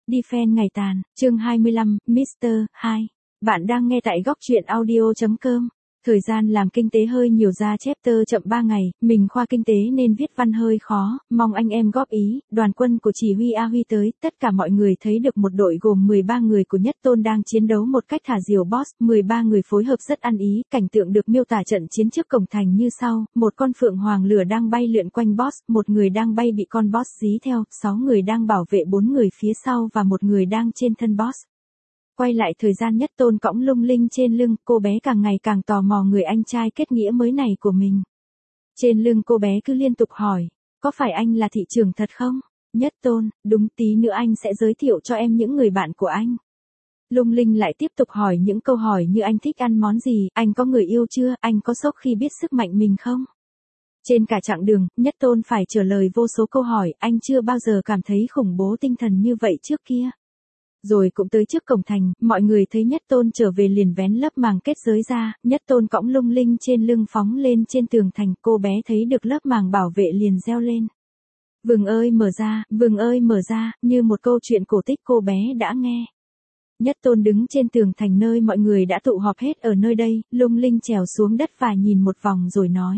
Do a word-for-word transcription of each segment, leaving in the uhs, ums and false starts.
Defend ngày tàn, chương hai mươi lăm, mít tơ hai. Bạn đang nghe tại góc truyện audio chấm com. Thời gian làm kinh tế hơi nhiều ra chapter chậm ba ngày, mình khoa kinh tế nên viết văn hơi khó, mong anh em góp ý. Đoàn quân của chỉ huy A Huy tới, tất cả mọi người thấy được một đội gồm mười ba người của Nhất Tôn đang chiến đấu một cách thả diều boss, mười ba người phối hợp rất ăn ý, cảnh tượng được miêu tả trận chiến trước cổng thành như sau, một con phượng hoàng lửa đang bay lượn quanh boss, một người đang bay bị con boss dí theo, sáu người đang bảo vệ bốn người phía sau và một người đang trên thân boss. Quay lại thời gian Nhất Tôn cõng Lung Linh trên lưng, cô bé càng ngày càng tò mò người anh trai kết nghĩa mới này của mình. Trên lưng cô bé cứ liên tục hỏi, có phải anh là thị trưởng thật không? Nhất Tôn, đúng, tí nữa anh sẽ giới thiệu cho em những người bạn của anh. Lung Linh lại tiếp tục hỏi những câu hỏi như anh thích ăn món gì, anh có người yêu chưa, anh có sốc khi biết sức mạnh mình không? Trên cả chặng đường, Nhất Tôn phải trả lời vô số câu hỏi, anh chưa bao giờ cảm thấy khủng bố tinh thần như vậy trước kia. Rồi cũng tới trước cổng thành, mọi người thấy Nhất Tôn trở về liền vén lớp màng kết giới ra, Nhất Tôn cõng Lung Linh trên lưng phóng lên trên tường thành, cô bé thấy được lớp màng bảo vệ liền reo lên. Vừng ơi mở ra, vừng ơi mở ra, như một câu chuyện cổ tích cô bé đã nghe. Nhất Tôn đứng trên tường thành nơi mọi người đã tụ họp hết ở nơi đây, Lung Linh trèo xuống đất và nhìn một vòng rồi nói.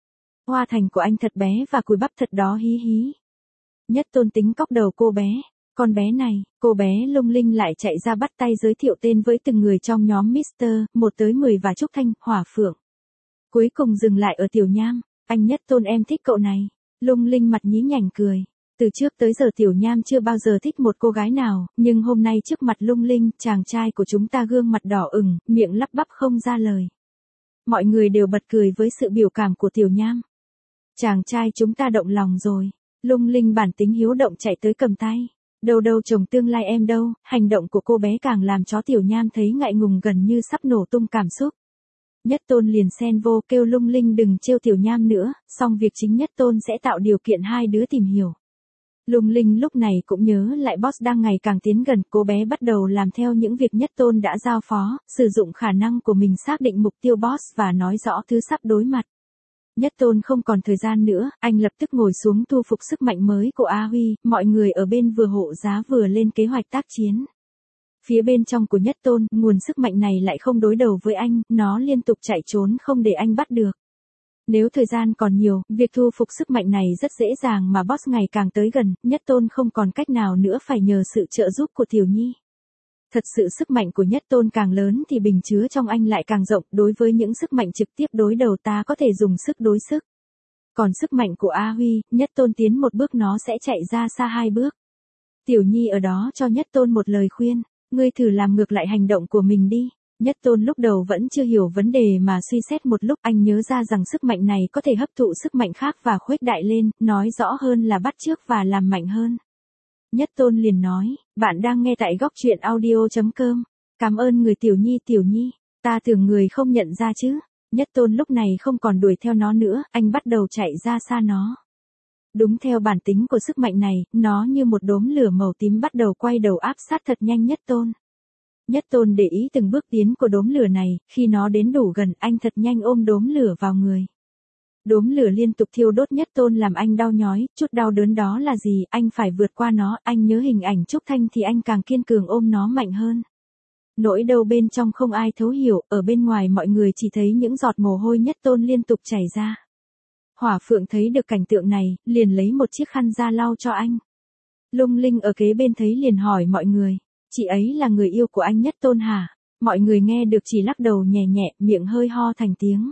Hoa thành của anh thật bé và cùi bắp thật đó hí hí. Nhất Tôn tính cóc đầu cô bé. Con bé này, cô bé Lung Linh lại chạy ra bắt tay giới thiệu tên với từng người trong nhóm mít tơ, một tới mười và Trúc Thanh, Hỏa Phượng. Cuối cùng dừng lại ở Tiểu Nham, anh Nhất Tôn em thích cậu này. Lung Linh mặt nhí nhảnh cười. Từ trước tới giờ Tiểu Nham chưa bao giờ thích một cô gái nào, nhưng hôm nay trước mặt Lung Linh, chàng trai của chúng ta gương mặt đỏ ửng, miệng lắp bắp không ra lời. Mọi người đều bật cười với sự biểu cảm của Tiểu Nham. Chàng trai chúng ta động lòng rồi. Lung Linh bản tính hiếu động chạy tới cầm tay. Đâu đâu chồng tương lai em đâu, hành động của cô bé càng làm chó Tiểu Nham thấy ngại ngùng gần như sắp nổ tung cảm xúc. Nhất Tôn liền xen vô kêu Lung Linh đừng trêu Tiểu Nham nữa, xong việc chính Nhất Tôn sẽ tạo điều kiện hai đứa tìm hiểu. Lung Linh lúc này cũng nhớ lại boss đang ngày càng tiến gần, cô bé bắt đầu làm theo những việc Nhất Tôn đã giao phó, sử dụng khả năng của mình xác định mục tiêu boss và nói rõ thứ sắp đối mặt. Nhất Tôn không còn thời gian nữa, anh lập tức ngồi xuống thu phục sức mạnh mới của A Huy, mọi người ở bên vừa hộ giá vừa lên kế hoạch tác chiến. Phía bên trong của Nhất Tôn, nguồn sức mạnh này lại không đối đầu với anh, nó liên tục chạy trốn không để anh bắt được. Nếu thời gian còn nhiều, việc thu phục sức mạnh này rất dễ dàng mà boss ngày càng tới gần, Nhất Tôn không còn cách nào nữa phải nhờ sự trợ giúp của Tiểu Nhi. Thật sự sức mạnh của Nhất Tôn càng lớn thì bình chứa trong anh lại càng rộng, đối với những sức mạnh trực tiếp đối đầu ta có thể dùng sức đối sức. Còn sức mạnh của A Huy, Nhất Tôn tiến một bước nó sẽ chạy ra xa hai bước. Tiểu Nhi ở đó cho Nhất Tôn một lời khuyên, ngươi thử làm ngược lại hành động của mình đi. Nhất Tôn lúc đầu vẫn chưa hiểu vấn đề mà suy xét một lúc anh nhớ ra rằng sức mạnh này có thể hấp thụ sức mạnh khác và khuếch đại lên, nói rõ hơn là bắt chước và làm mạnh hơn. Nhất Tôn liền nói, bạn đang nghe tại góc truyện audio chấm com. Cảm ơn người Tiểu Nhi Tiểu Nhi, ta tưởng người không nhận ra chứ. Nhất Tôn lúc này không còn đuổi theo nó nữa, anh bắt đầu chạy ra xa nó. Đúng theo bản tính của sức mạnh này, nó như một đốm lửa màu tím bắt đầu quay đầu áp sát thật nhanh Nhất Tôn. Nhất Tôn để ý từng bước tiến của đốm lửa này, khi nó đến đủ gần anh thật nhanh ôm đốm lửa vào người. Đốm lửa liên tục thiêu đốt Nhất Tôn làm anh đau nhói, chút đau đớn đó là gì, anh phải vượt qua nó, anh nhớ hình ảnh Trúc Thanh thì anh càng kiên cường ôm nó mạnh hơn. Nỗi đau bên trong không ai thấu hiểu, ở bên ngoài mọi người chỉ thấy những giọt mồ hôi Nhất Tôn liên tục chảy ra. Hỏa Phượng thấy được cảnh tượng này, liền lấy một chiếc khăn ra lau cho anh. Lung Linh ở kế bên thấy liền hỏi mọi người, chị ấy là người yêu của anh Nhất Tôn hả? Mọi người nghe được chỉ lắc đầu nhẹ nhẹ, miệng hơi ho thành tiếng.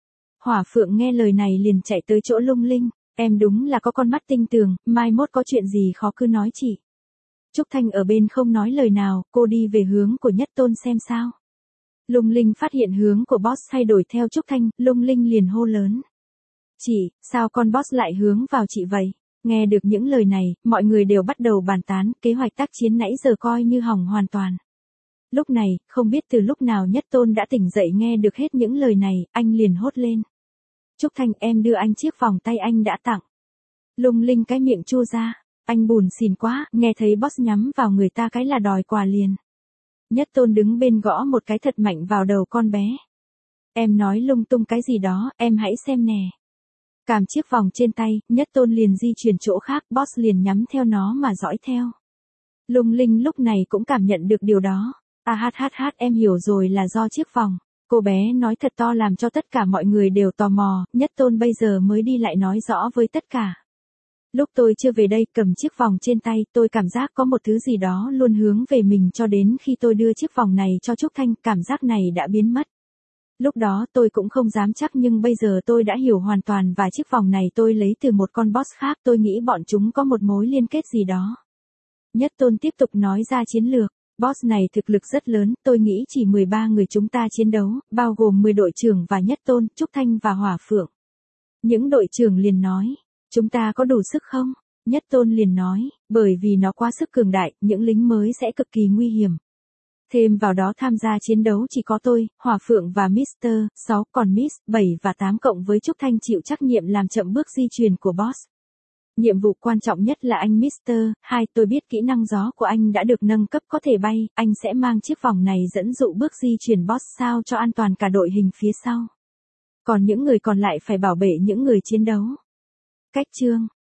Hỏa Phượng nghe lời này liền chạy tới chỗ Lung Linh, em đúng là có con mắt tinh tường, mai mốt có chuyện gì khó cứ nói chị. Trúc Thanh ở bên không nói lời nào, cô đi về hướng của Nhất Tôn xem sao. Lung Linh phát hiện hướng của boss thay đổi theo Trúc Thanh, Lung Linh liền hô lớn. Chị, sao con boss lại hướng vào chị vậy? Nghe được những lời này, mọi người đều bắt đầu bàn tán, kế hoạch tác chiến nãy giờ coi như hỏng hoàn toàn. Lúc này, không biết từ lúc nào Nhất Tôn đã tỉnh dậy nghe được hết những lời này, anh liền hốt lên. Trúc Thanh em đưa anh chiếc vòng tay anh đã tặng. Lung Linh cái miệng chua ra, anh buồn xỉn quá, nghe thấy boss nhắm vào người ta cái là đòi quà liền. Nhất Tôn đứng bên gõ một cái thật mạnh vào đầu con bé. Em nói lung tung cái gì đó, em hãy xem nè. Cảm chiếc vòng trên tay, Nhất Tôn liền di chuyển chỗ khác, boss liền nhắm theo nó mà dõi theo. Lung Linh lúc này cũng cảm nhận được điều đó. À hát hát hát em hiểu rồi là do chiếc vòng. Cô bé nói thật to làm cho tất cả mọi người đều tò mò, Nhất Tôn bây giờ mới đi lại nói rõ với tất cả. Lúc tôi chưa về đây cầm chiếc vòng trên tay, tôi cảm giác có một thứ gì đó luôn hướng về mình cho đến khi tôi đưa chiếc vòng này cho Trúc Thanh, cảm giác này đã biến mất. Lúc đó tôi cũng không dám chắc nhưng bây giờ tôi đã hiểu hoàn toàn và chiếc vòng này tôi lấy từ một con boss khác, tôi nghĩ bọn chúng có một mối liên kết gì đó. Nhất Tôn tiếp tục nói ra chiến lược. Boss này thực lực rất lớn, tôi nghĩ chỉ mười ba người chúng ta chiến đấu, bao gồm mười đội trưởng và Nhất Tôn, Trúc Thanh và Hỏa Phượng. Những đội trưởng liền nói, chúng ta có đủ sức không? Nhất Tôn liền nói, bởi vì nó quá sức cường đại, những lính mới sẽ cực kỳ nguy hiểm. Thêm vào đó tham gia chiến đấu chỉ có tôi, Hỏa Phượng và Mister sáu, còn Miss bảy và tám cộng với Trúc Thanh chịu trách nhiệm làm chậm bước di chuyển của boss. Nhiệm vụ quan trọng nhất là anh Mister hai, tôi biết kỹ năng gió của anh đã được nâng cấp có thể bay, anh sẽ mang chiếc vòng này dẫn dụ bước di chuyển boss sao cho an toàn cả đội hình phía sau. Còn những người còn lại phải bảo vệ những người chiến đấu. Cách chương